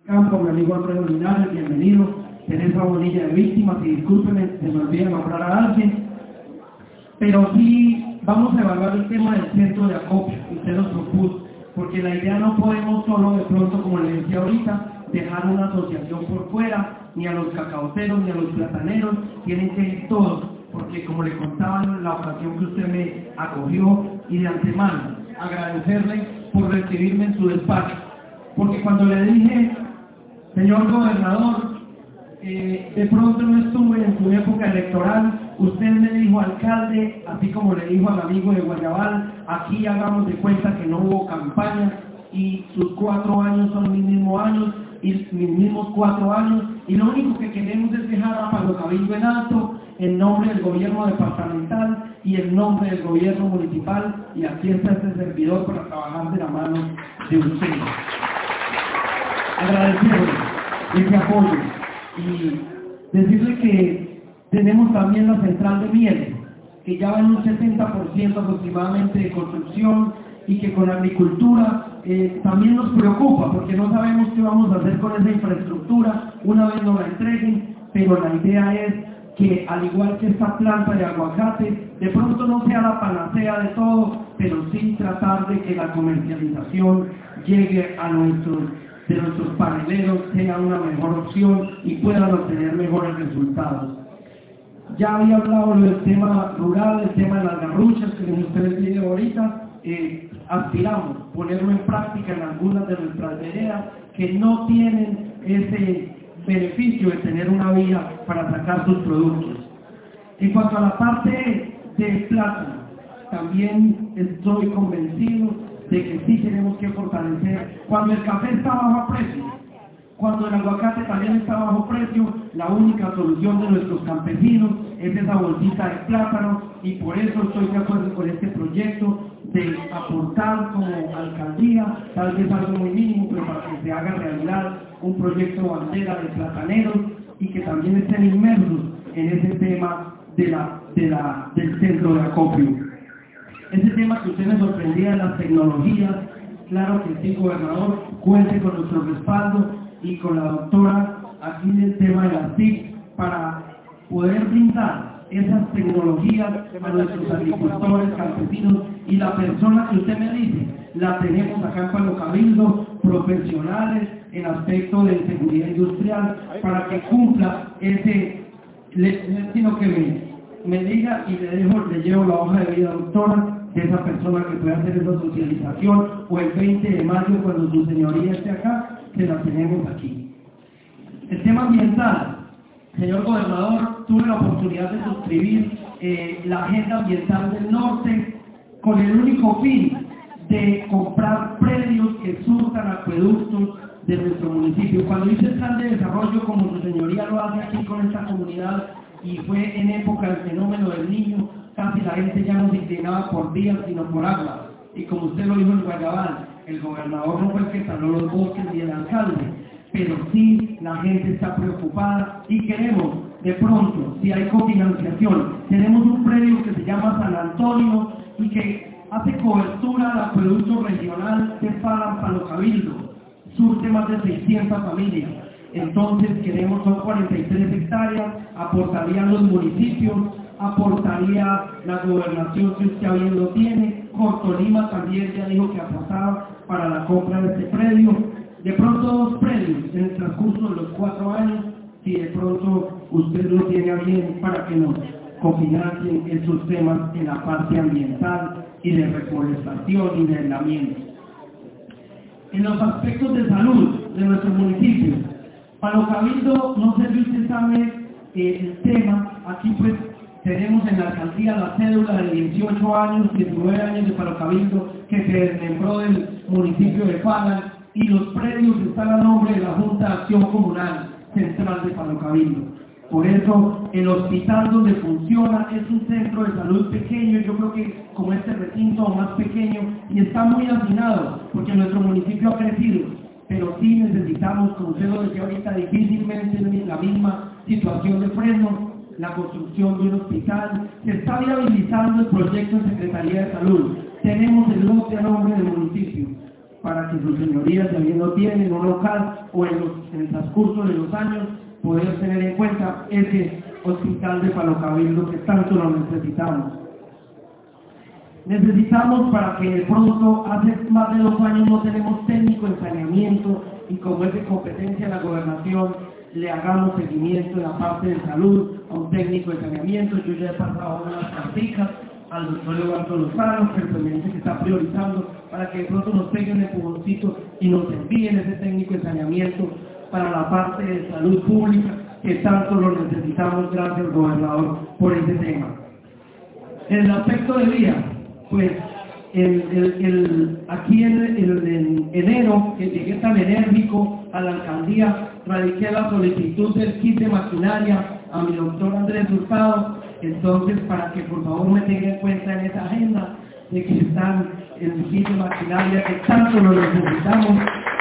campo, mi amigo Alfredo Linares, bienvenido, Teresa Bonilla de víctimas, y discúlpenme, se me olvida nombrar a alguien, pero sí vamos a evaluar el tema del centro de acopio que usted nos propuso, porque la idea no podemos solo de pronto, como le decía ahorita, dejar una asociación por fuera, ni a los cacaoteros, ni a los plataneros, tienen que ir todos, porque como le contaba en la ocasión que usted me acogió, y de antemano, agradecerle por recibirme en su despacho, porque cuando le dije, señor gobernador, de pronto no estuve en su época electoral, usted me dijo alcalde, así como le dijo al amigo de Guayabal, aquí hagamos de cuenta que no hubo campaña, y sus 4 años son mis mismos años, y mis mismos 4 años, y lo único que queremos es dejar a Palo Cabildo en alto, en nombre del gobierno departamental y en nombre del gobierno municipal, y aquí está este servidor para trabajar de la mano de ustedes. Agradecerle ese apoyo y decirle que tenemos también la central de miel, que ya va en un 70% aproximadamente de construcción, y que con agricultura también nos preocupa, porque no sabemos qué vamos a hacer con esa infraestructura una vez nos la entreguen, pero la idea es que, al igual que esta planta de aguacate, de pronto no sea la panacea de todo, pero sí tratar de que la comercialización llegue a nuestros paneleros, sea una mejor opción y puedan obtener mejores resultados. Ya había hablado del tema rural, el tema de las garruchas que ustedes tienen ahorita. Aspiramos ponerlo en práctica en algunas de nuestras veredas que no tienen ese beneficio de tener una vía para sacar sus productos. En cuanto a la parte del plátano, también estoy convencido de que sí tenemos que fortalecer. Cuando el café está bajo precio, cuando el aguacate también está bajo precio, la única solución de nuestros campesinos es esa bolsita de plátano, y por eso estoy de acuerdo con este proyecto de aportar como alcaldía, tal vez algo muy mínimo, pero para que se haga realidad un proyecto bandera de plataneros y que también estén inmersos en ese tema del centro de acopio. Ese tema que usted me sorprendía de las tecnologías, claro que sí, gobernador, cuente con nuestro respaldo y con la doctora aquí del tema de las TIC para poder brindar esas tecnologías a nuestros agricultores, campesinos, y la persona que usted me dice, la tenemos acá en Palo Cabildo, profesionales en aspecto de seguridad industrial, para que cumpla sino que me diga y le llevo la hoja de vida, doctora, de esa persona que puede hacer esa socialización, o el 20 de mayo cuando su señoría esté acá, que la tenemos aquí. El tema ambiental. Señor gobernador, tuve la oportunidad de suscribir la Agenda Ambiental del Norte con el único fin de comprar predios que surtan acueductos de nuestro municipio. Cuando hice el plan de desarrollo, como su señoría lo hace aquí con esta comunidad, y fue en época del fenómeno del Niño, casi la gente ya no se inclinaba por días, sino por agua. Y como usted lo dijo en Guayabal, el gobernador no fue el que taló los bosques ni el alcalde, pero sí la gente está preocupada y queremos, de pronto, si hay cofinanciación, tenemos un predio que se llama San Antonio y que hace cobertura al acueducto regional de Palo Cabildo, surte más de 600 familias. Entonces queremos, son 43 hectáreas, aportarían los municipios, aportaría la gobernación que usted bien lo tiene, Cortolima también ya dijo que aportaba para la compra de este predio. De pronto 2 predios en el transcurso de los 4 años, si de pronto usted lo tiene a bien para que nos cofinancien esos temas en la parte ambiental y de reforestación y de aislamiento. En los aspectos de salud de nuestro municipio, Palo Cabildo, no sé si usted sabe el tema, aquí pues tenemos en la alcaldía la cédula de 18 años, 19 años de Palo Cabildo, que se desmembró del municipio de Pala, y los predios están a nombre de la Junta de Acción Comunal Central de Palo Cabildo. Por eso el hospital donde funciona es un centro de salud pequeño, yo creo que como este recinto o más pequeño, y está muy afinado porque nuestro municipio ha crecido, pero sí necesitamos, como usted lo decía ahorita, difícilmente en la misma situación de Fresno, la construcción de un hospital. Se está viabilizando el proyecto en Secretaría de Salud, tenemos el lote a nombre del municipio. para que sus señorías, si bien no tienen un local o en el transcurso de los años, poder tener en cuenta ese hospital de Palo Cabildo que tanto lo necesitamos. Necesitamos para que de pronto, hace más de 2 años no tenemos técnico en saneamiento y como es de competencia de la gobernación, le hagamos seguimiento en la parte de salud a un técnico de saneamiento. Yo ya he pasado unas carticas al doctor Eduardo Lozano, que me dice que está priorizando para que de pronto nos peguen el empujoncito y nos envíen ese técnico de saneamiento para la parte de salud pública, que tanto lo necesitamos. Gracias, gobernador, por ese tema. En el aspecto de vía, pues aquí en enero, que llegué tan enérgico a la alcaldía, radiqué la solicitud del kit de maquinaria a mi doctor Andrés Hurtado. Entonces, para que por favor me tenga en cuenta en esa agenda de que están el kit de maquinaria que tanto lo necesitamos,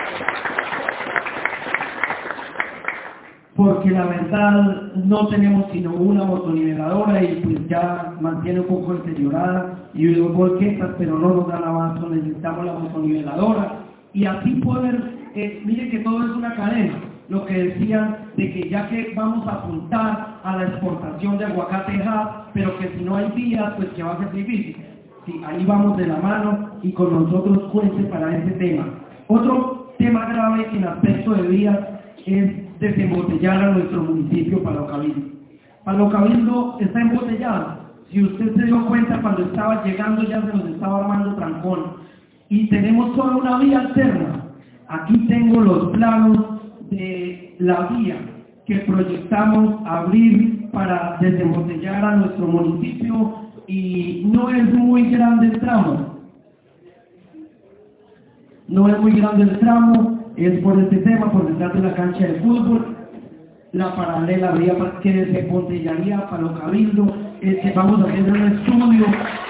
porque la verdad no tenemos sino una motoniveladora y pues ya mantiene un poco deteriorada y dos volquetas, pero no nos dan abasto, necesitamos la motoniveladora y así poder, mire que todo es una cadena, lo que decían de que ya que vamos a apuntar a la exportación de aguacate pero que si no hay vías, pues que va a ser difícil. Sí, ahí vamos de la mano y con nosotros cuente para ese tema. Otro tema grave en aspecto de vías es desembotellar a nuestro municipio Palo Cabildo. Palo Cabildo está embotellado. Si usted se dio cuenta, cuando estaba llegando ya se nos estaba armando trancón. Y tenemos solo una vía alterna. Aquí tengo los planos de la vía que proyectamos abrir para desembotellar a nuestro municipio y no es muy grande el tramo. No es muy grande el tramo. Es por este tema, por detrás de la cancha de fútbol, la paralela vía que desembotellaría Palo Cabildo, que vamos a hacer un estudio,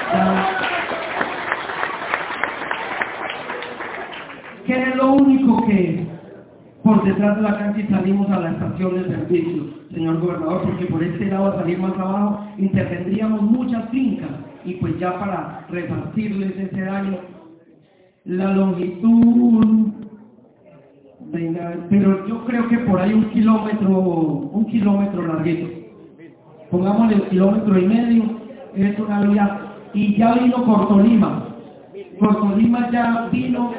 que es lo único que por detrás de la cancha y salimos a la estación de servicio, señor gobernador, porque por este lado a salir más abajo intervendríamos muchas fincas y pues ya para repartirles ese daño, la longitud. Venga, pero yo creo que por ahí un kilómetro larguito. Pongámosle 1,5 kilómetros, es una vía, y ya vino Cortolima. Cortolima ya vino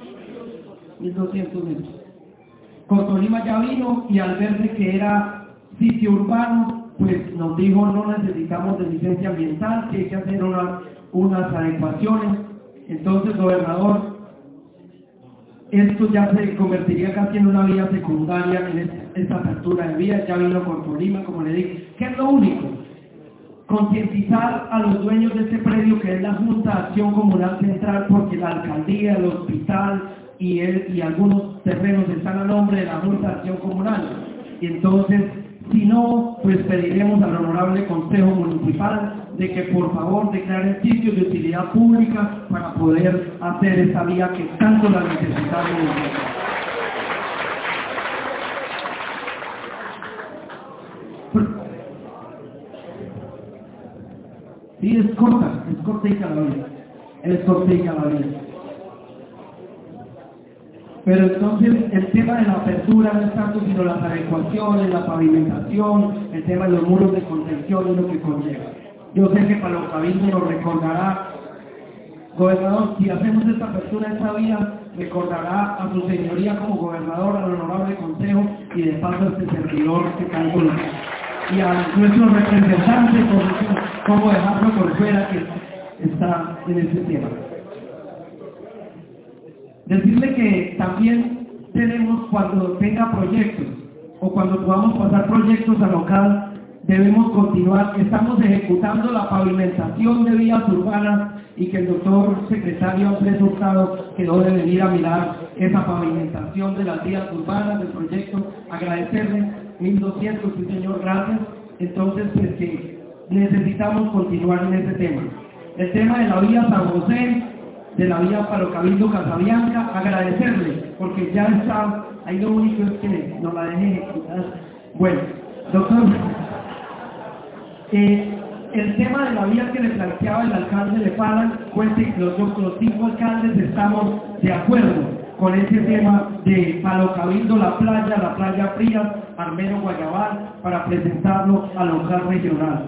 1.200 metros. Cortolima ya vino y al verse que era sitio urbano, pues nos dijo no necesitamos de licencia ambiental, que hay que hacer unas adecuaciones. Entonces, gobernador, esto ya se convertiría casi en una vía secundaria en esta apertura de vías. Ya vino Cortolima, como le dije. ¿Qué es lo único? Concientizar a los dueños de este predio, que es la Junta de Acción Comunal Central, porque la alcaldía, el hospital y algunos terrenos están a nombre de la Junta de Acción Comunal. Y entonces, si no, pues pediremos al honorable Consejo Municipal de que por favor declaren sitios de utilidad pública para poder hacer esta vía que tanto la necesitamos. Sí, es cortica la vía, es cortica la vía. Pero entonces el tema de la apertura no es tanto sino las adecuaciones, la pavimentación, el tema de los muros de contención es lo que conlleva. Yo sé que Palo Cabildo nos recordará, gobernador, si hacemos esta apertura de esta vía, recordará a su señoría como gobernador, al honorable consejo y de paso a este servidor que tanto lo hace. Y a nuestros representantes, como dejarlo por fuera que está en este tema. Decirle que también tenemos, cuando tenga proyectos o cuando podamos pasar proyectos a local, debemos continuar. Estamos ejecutando la pavimentación de vías urbanas y que el doctor secretario Andrés Hurtado quedó de venir a mirar esa pavimentación de las vías urbanas del proyecto. Agradecerle 1.200, sí señor, gracias. Entonces, pues que necesitamos continuar en ese tema. El tema de la vía San José, de la vía Palo Cabildo Casabianca, agradecerle, porque ya está, ahí lo único es que nos la deje ejecutar. Bueno, doctor, el tema de la vía que le planteaba el alcalde de Palan, cuente que los 5 alcaldes estamos de acuerdo con ese tema de Palo Cabildo, la playa fría, Armero Guayabal, para presentarlo al local regional.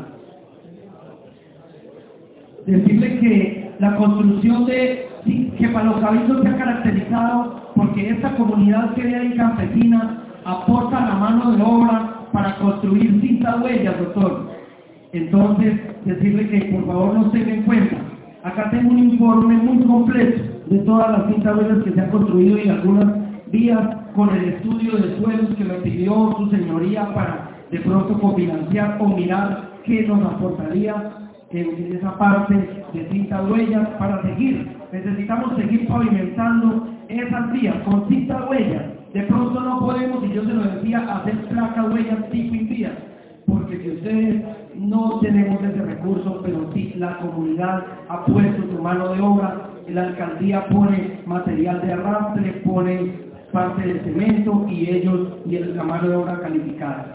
Decirle que la construcción que Palo Cabildo se ha caracterizado porque esta comunidad que hay campesina aporta la mano de obra para construir cinta huellas, doctor. Entonces, decirle que por favor nos tenga en cuenta. Acá tengo un informe muy completo de todas las cintas huellas que se han construido y algunas vías con el estudio de suelos que me pidió su señoría para de pronto cofinanciar o mirar qué nos aportaría en esa parte de cinta huellas para seguir. Necesitamos seguir pavimentando esas vías con cinta huellas. De pronto no podemos, y yo se lo decía, hacer placas huellas tipo vías, porque si ustedes no tenemos ese recurso, pero sí la comunidad ha puesto su mano de obra, la alcaldía pone material de arrastre, pone parte de cemento y la mano de obra calificada.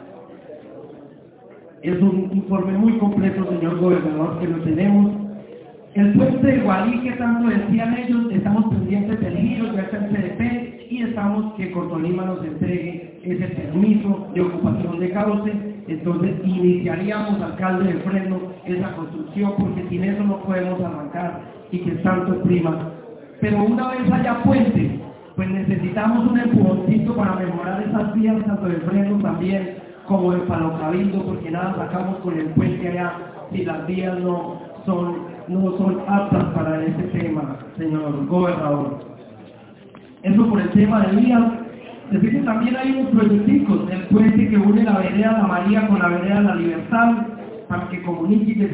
Es un informe muy completo, señor gobernador, que lo tenemos. El puente de Gualí, que tanto decían ellos, estamos pendientes del giro, ya está en CDP, y estamos que Cortolima nos entregue ese permiso de ocupación de cauce. Entonces iniciaríamos, alcalde de Fresno, esa construcción, porque sin eso no podemos arrancar y que tanto prima. Pero una vez haya puente, pues necesitamos un empujoncito para mejorar esas vías, tanto de Fresno también como de Palo Cabildo, porque nada sacamos con el puente allá si las vías no son aptas para ese tema, señor gobernador. Eso por el tema de vías. Decir que también hay unos proyecticos, el puente que une la vereda La María con la vereda La Libertad, para que comunique